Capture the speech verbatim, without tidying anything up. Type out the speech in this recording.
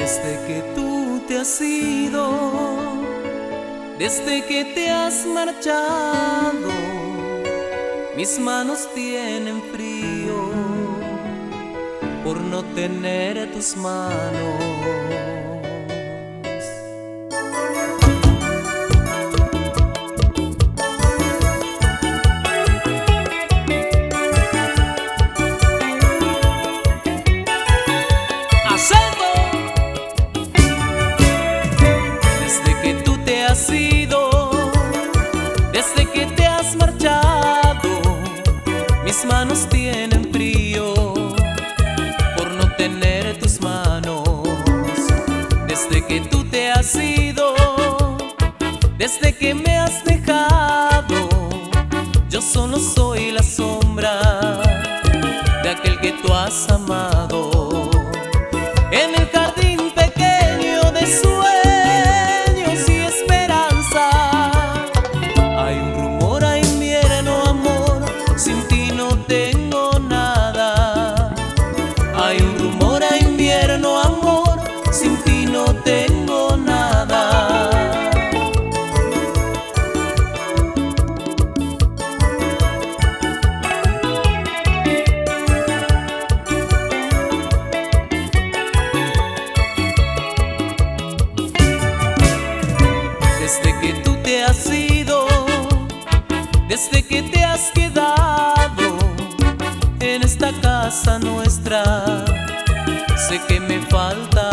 Desde que tú te has ido, desde que te has marchado, mis manos tienen frío por no tener tus manos. Desde que tú te has ido, desde que te has marchado, mis manos tienen frío por no tener tus manos. Desde que tú te has ido, desde que me has dejado, yo solo soy la sombra de aquel que tú has amado. En el jardín pequeño de sueños y esperanza hay un rumor a invierno, amor, sin ti no tengo nada. Hay un rumor a invierno, amor, sin ti no tengo nada. Desde que tú te has ido, desde que te has quedado en esta casa nuestra, sé que me falta